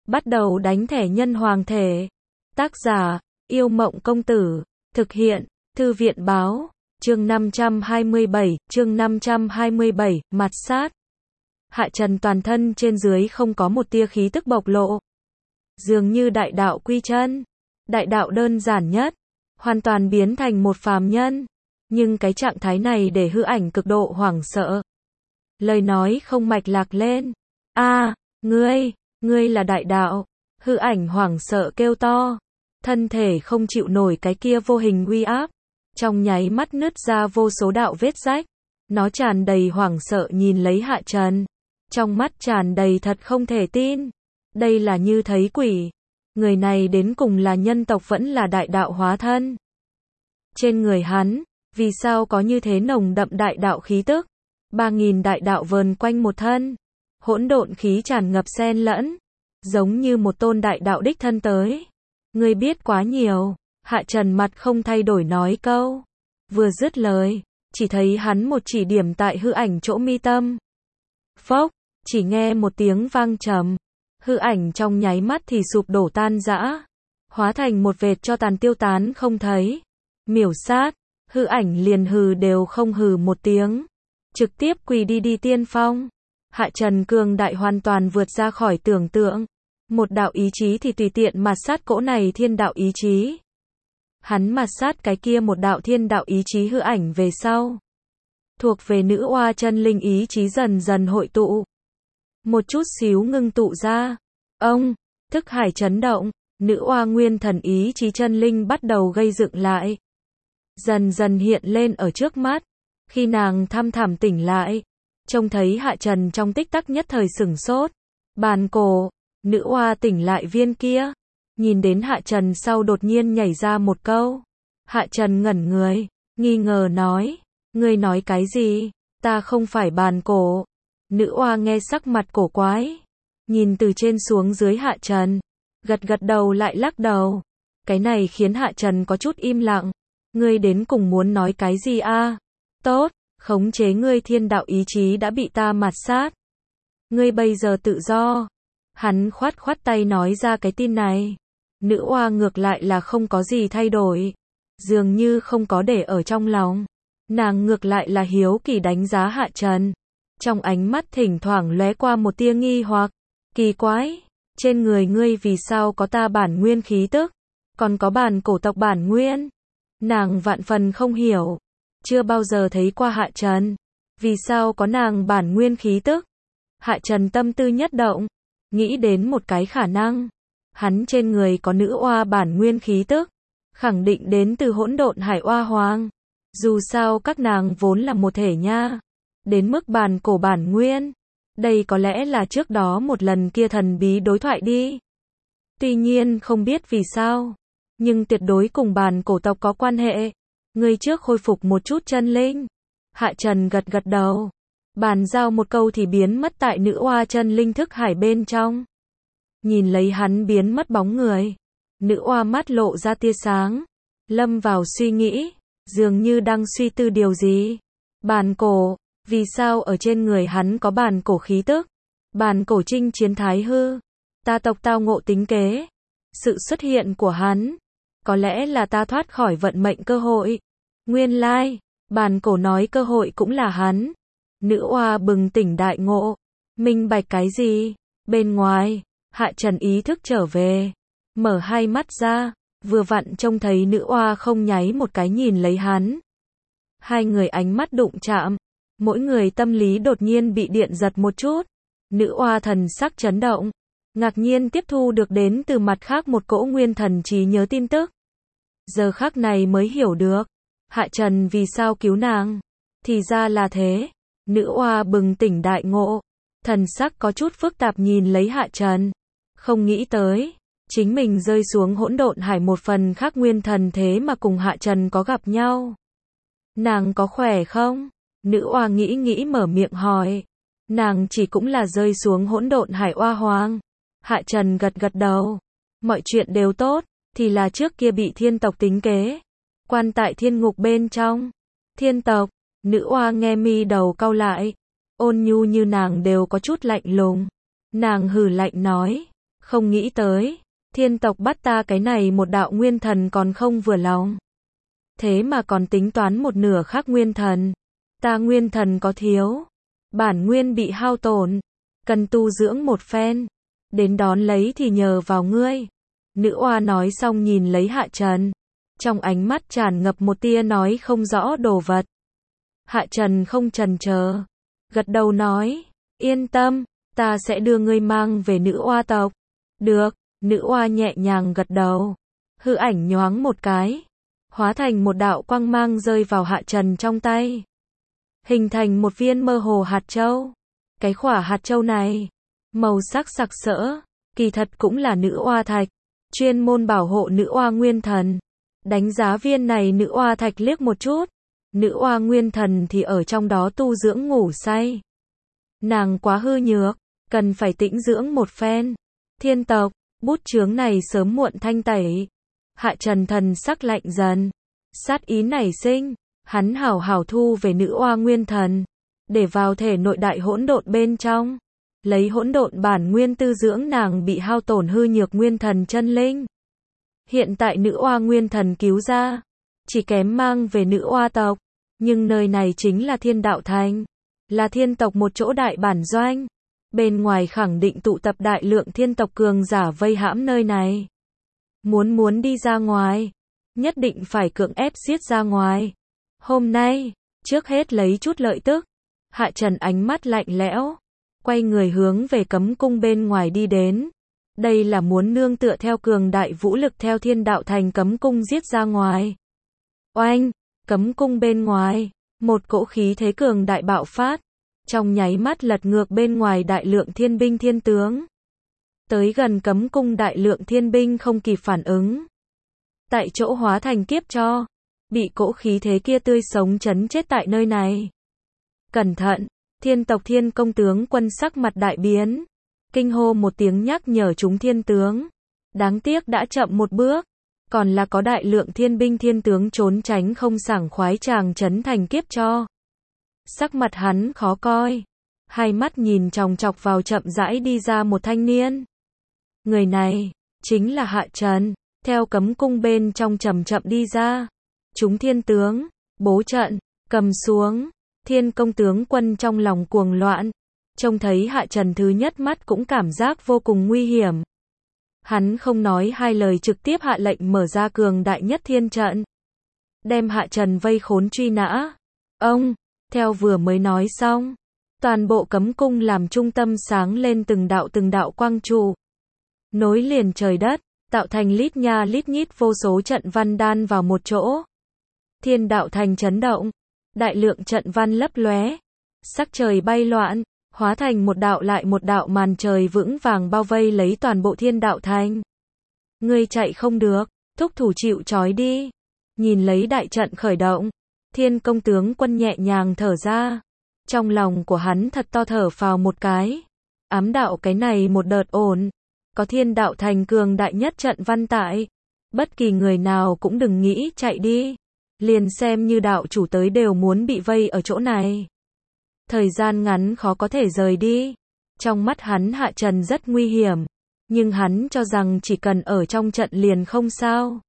Bắt đầu đánh thẻ nhân hoàng thể. Tác giả, Yêu Mộng Công Tử. Thực hiện, Thư viện Báo. Chương 527, mặt sát. Hạ Trần toàn thân trên dưới không có một tia khí tức bộc lộ. Dường như đại đạo quy chân. Đại đạo đơn giản nhất. Hoàn toàn biến thành một phàm nhân. Nhưng cái trạng thái này để hư ảnh cực độ hoảng sợ. Lời nói không mạch lạc lên. Ngươi là đại đạo. Hư ảnh hoảng sợ kêu to. Thân thể không chịu nổi cái kia vô hình uy áp. Trong nháy mắt nứt ra vô số đạo vết rách. Nó tràn đầy hoảng sợ nhìn lấy Hạ Trần. Trong mắt tràn đầy thật không thể tin. Đây là như thấy quỷ. Người này đến cùng là nhân tộc vẫn là đại đạo hóa thân. Trên người hắn, vì sao có như thế nồng đậm đại đạo khí tức? 3000 đại đạo vờn quanh một thân. Hỗn độn khí tràn ngập xen lẫn. Giống như một tôn đại đạo đích thân tới. Ngươi biết quá nhiều. Hạ Trần mặt không thay đổi nói câu. Vừa dứt lời, chỉ thấy hắn một chỉ điểm tại hư ảnh chỗ mi tâm. Phốc, chỉ nghe một tiếng vang trầm. Hư ảnh trong nháy mắt thì sụp đổ tan rã. Hóa thành một vệt cho tàn tiêu tán không thấy. Miểu sát, hư ảnh liền hừ đều không hừ một tiếng. Trực tiếp quỳ đi tiên phong. Hạ Trần cường đại hoàn toàn vượt ra khỏi tưởng tượng. Một đạo ý chí thì tùy tiện mạt sát cỗ này thiên đạo ý chí. Hắn mạt sát cái kia một đạo thiên đạo ý chí hư ảnh về sau. Thuộc về nữ oa chân linh ý chí dần dần hội tụ. Một chút xíu ngưng tụ ra. Thức hải chấn động. Nữ oa nguyên thần ý chí chân linh bắt đầu gây dựng lại. Dần dần hiện lên ở trước mắt. Khi nàng thăm thẳm tỉnh lại. Trông thấy Hạ Trần trong tích tắc nhất thời sửng sốt. Bàn cổ. Nữ oa tỉnh lại viên kia. Nhìn đến Hạ Trần sau đột nhiên nhảy ra một câu. Hạ Trần ngẩn người. Nghi ngờ nói. Ngươi nói cái gì? Ta không phải bàn cổ. Nữ oa nghe sắc mặt cổ quái. Nhìn từ trên xuống dưới Hạ Trần. Gật đầu lại lắc đầu. Cái này khiến Hạ Trần có chút im lặng. Ngươi đến cùng muốn nói cái gì a? Tốt, khống chế ngươi thiên đạo ý chí đã bị ta mạt sát. Ngươi bây giờ tự do. Hắn khoát tay nói ra cái tin này. Nữ oa ngược lại là không có gì thay đổi. Dường như không có để ở trong lòng. Nàng ngược lại là hiếu kỳ đánh giá Hạ Trần. Trong ánh mắt thỉnh thoảng lóe qua một tia nghi hoặc. Kỳ quái, trên người ngươi vì sao có ta bản nguyên khí tức? Còn có bản cổ tộc bản nguyên? Nàng vạn phần không hiểu. Chưa bao giờ thấy qua Hạ Trần. Vì sao có nàng bản nguyên khí tức? Hạ Trần tâm tư nhất động. Nghĩ đến một cái khả năng. Hắn trên người có nữ oa bản nguyên khí tức. Khẳng định đến từ hỗn độn hải oa hoàng. Dù sao các nàng vốn là một thể nha. Đến mức bản cổ bản nguyên. Đây có lẽ là trước đó một lần kia thần bí đối thoại đi. Tuy nhiên không biết vì sao. Nhưng tuyệt đối cùng bản cổ tộc có quan hệ. Ngươi trước khôi phục một chút chân linh. Hạ Trần gật đầu. Bàn giao một câu thì biến mất tại nữ oa chân linh thức hải bên trong. Nhìn lấy hắn biến mất bóng người. Nữ oa mắt lộ ra tia sáng. Lâm vào suy nghĩ. Dường như đang suy tư điều gì. Bản cổ. Vì sao ở trên người hắn có bản cổ khí tức? Bản cổ chinh chiến thái hư. Ta tộc tao ngộ tính kế. Sự xuất hiện của hắn. Có lẽ là ta thoát khỏi vận mệnh cơ hội. Nguyên lai. Bản cổ nói cơ hội cũng là hắn. Nữ oa bừng tỉnh đại ngộ. Minh bạch cái gì? Bên ngoài. Hạ Trần ý thức trở về. Mở hai mắt ra. Vừa vặn trông thấy nữ oa không nháy một cái nhìn lấy hắn. Hai người ánh mắt đụng chạm. Mỗi người tâm lý đột nhiên bị điện giật một chút. Nữ oa thần sắc chấn động. Ngạc nhiên tiếp thu được đến từ mặt khác một cỗ nguyên thần trí nhớ tin tức. Giờ khắc này mới hiểu được. Hạ Trần vì sao cứu nàng. Thì ra là thế. Nữ oa bừng tỉnh đại ngộ. Thần sắc có chút phức tạp nhìn lấy Hạ Trần. Không nghĩ tới. Chính mình rơi xuống hỗn độn hải một phần khác nguyên thần thế mà cùng Hạ Trần có gặp nhau. Nàng có khỏe không? Nữ oa nghĩ mở miệng hỏi. Nàng chỉ cũng là rơi xuống hỗn độn hải oa hoàng. Hạ Trần gật đầu. Mọi chuyện đều tốt. Thì là trước kia bị thiên tộc tính kế. Quan tại thiên ngục bên trong. Thiên tộc. Nữ oa nghe mi đầu cau lại. Ôn nhu như nàng đều có chút lạnh lùng. Nàng hừ lạnh nói. Không nghĩ tới, thiên tộc bắt ta cái này một đạo nguyên thần còn không vừa lòng. Thế mà còn tính toán một nửa khác nguyên thần. Ta nguyên thần có thiếu. Bản nguyên bị hao tổn. Cần tu dưỡng một phen. Đến đón lấy thì nhờ vào ngươi. Nữ oa nói xong nhìn lấy Hạ Trần. Trong ánh mắt tràn ngập một tia nói không rõ đồ vật. Hạ Trần không chần chờ. Gật đầu nói. Yên tâm, ta sẽ đưa ngươi mang về nữ oa tộc. Được, nữ oa nhẹ nhàng gật đầu. Hư ảnh nhoáng một cái. Hóa thành một đạo quang mang rơi vào Hạ Trần trong tay. Hình thành một viên mơ hồ hạt châu. Cái khỏa hạt châu này, màu sắc sặc sỡ, kỳ thật cũng là nữ oa thạch. Chuyên môn bảo hộ nữ oa nguyên thần. Đánh giá viên này nữ oa thạch liếc một chút. Nữ oa nguyên thần thì ở trong đó tu dưỡng ngủ say. Nàng quá hư nhược, cần phải tĩnh dưỡng một phen. Thiên tộc, bút chướng này sớm muộn thanh tẩy. Hạ Trần thần sắc lạnh dần. Sát ý nảy sinh, hắn hảo hảo thu về nữ oa nguyên thần. Để vào thể nội đại hỗn độn bên trong. Lấy hỗn độn bản nguyên tư dưỡng nàng bị hao tổn hư nhược nguyên thần chân linh. Hiện tại nữ oa nguyên thần cứu ra. Chỉ kém mang về nữ oa tộc. Nhưng nơi này chính là Thiên Đạo Thành. Là thiên tộc một chỗ đại bản doanh. Bên ngoài khẳng định tụ tập đại lượng thiên tộc cường giả vây hãm nơi này. Muốn đi ra ngoài. Nhất định phải cưỡng ép giết ra ngoài. Hôm nay, trước hết lấy chút lợi tức. Hạ Trần ánh mắt lạnh lẽo. Quay người hướng về cấm cung bên ngoài đi đến. Đây là muốn nương tựa theo cường đại vũ lực theo Thiên Đạo Thành cấm cung giết ra ngoài. Oanh, cấm cung bên ngoài. Một cỗ khí thế cường đại bạo phát. Trong nháy mắt lật ngược bên ngoài đại lượng thiên binh thiên tướng. Tới gần cấm cung đại lượng thiên binh không kịp phản ứng. Tại chỗ hóa thành kiếp cho. Bị cỗ khí thế kia tươi sống chấn chết tại nơi này. Cẩn thận, thiên tộc Thiên công tướng quân sắc mặt đại biến. Kinh hô một tiếng nhắc nhở chúng thiên tướng. Đáng tiếc đã chậm một bước. Còn là có đại lượng thiên binh thiên tướng trốn tránh không sảng khoái chàng chấn thành kiếp cho. Sắc mặt hắn khó coi. Hai mắt nhìn chòng chọc vào chậm rãi đi ra một thanh niên. Người này, chính là Hạ Trần. Theo cấm cung bên trong chậm chậm đi ra. Chúng thiên tướng, bố trận, cầm xuống. Thiên công tướng quân trong lòng cuồng loạn. Trông thấy Hạ Trần thứ nhất mắt cũng cảm giác vô cùng nguy hiểm. Hắn không nói hai lời trực tiếp hạ lệnh mở ra cường đại nhất thiên trận. Đem Hạ Trần vây khốn truy nã. Ông, theo vừa mới nói xong. Toàn bộ cấm cung làm trung tâm sáng lên từng đạo quang trụ. Nối liền trời đất, tạo thành lít nha lít nhít vô số trận văn đan vào một chỗ. Thiên Đạo Thành chấn động. Đại lượng trận văn lấp lóe. Sắc trời bay loạn. Hóa thành một đạo lại một đạo màn trời vững vàng bao vây lấy toàn bộ Thiên Đạo Thành. Ngươi chạy không được, thúc thủ chịu trói đi. Nhìn lấy đại trận khởi động, Thiên công tướng quân nhẹ nhàng thở ra. Trong lòng của hắn thật to thở phào một cái. Ám đạo cái này một đợt ổn. Có Thiên Đạo Thành cường đại nhất trận văn tại. Bất kỳ người nào cũng đừng nghĩ chạy đi. Liền xem như đạo chủ tới đều muốn bị vây ở chỗ này. Thời gian ngắn khó có thể rời đi. Trong mắt hắn Hạ Trần rất nguy hiểm. Nhưng hắn cho rằng chỉ cần ở trong trận liền không sao.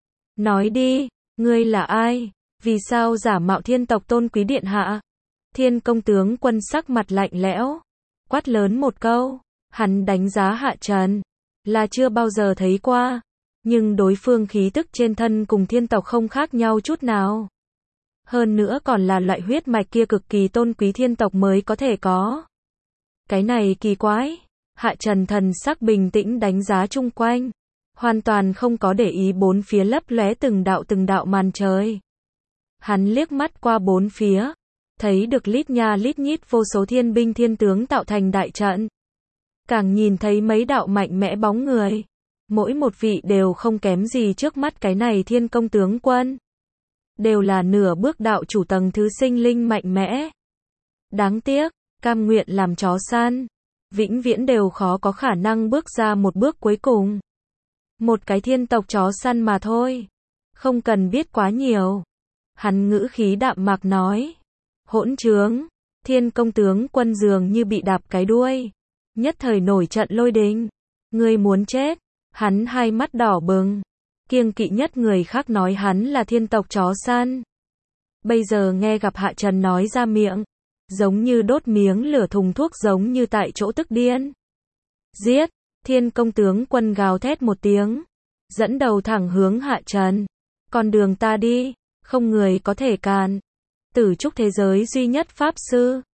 Nói đi, ngươi là ai? Vì sao giả mạo thiên tộc tôn quý điện hạ? Thiên công tướng quân sắc mặt lạnh lẽo. Quát lớn một câu. Hắn đánh giá Hạ Trần. Là chưa bao giờ thấy qua. Nhưng đối phương khí tức trên thân cùng thiên tộc không khác nhau chút nào. Hơn nữa còn là loại huyết mạch kia cực kỳ tôn quý thiên tộc mới có thể có. Cái này kỳ quái. Hạ Trần thần sắc bình tĩnh đánh giá chung quanh. Hoàn toàn không có để ý bốn phía lấp lóe từng đạo màn trời. Hắn liếc mắt qua bốn phía. Thấy được lít nha lít nhít vô số thiên binh thiên tướng tạo thành đại trận. Càng nhìn thấy mấy đạo mạnh mẽ bóng người. Mỗi một vị đều không kém gì trước mắt cái này Thiên công tướng quân. Đều là nửa bước đạo chủ tầng thứ sinh linh mạnh mẽ. Đáng tiếc, cam nguyện làm chó săn. Vĩnh viễn đều khó có khả năng bước ra một bước cuối cùng. Một cái thiên tộc chó săn mà thôi. Không cần biết quá nhiều. Hắn ngữ khí đạm mạc nói. Hỗn trướng. Thiên công tướng quân dường như bị đạp cái đuôi. Nhất thời nổi trận lôi đình. Ngươi muốn chết. Hắn hai mắt đỏ bừng. Kiêng kỵ nhất người khác nói hắn là thiên tộc chó săn. Bây giờ nghe gặp Hạ Trần nói ra miệng. Giống như đốt miếng lửa thùng thuốc, giống như tại chỗ tức điên. Giết! Thiên công tướng quân gào thét một tiếng. Dẫn đầu thẳng hướng Hạ Trần. Con đường ta đi, không người có thể cản. Tử trúc thế giới duy nhất pháp sư.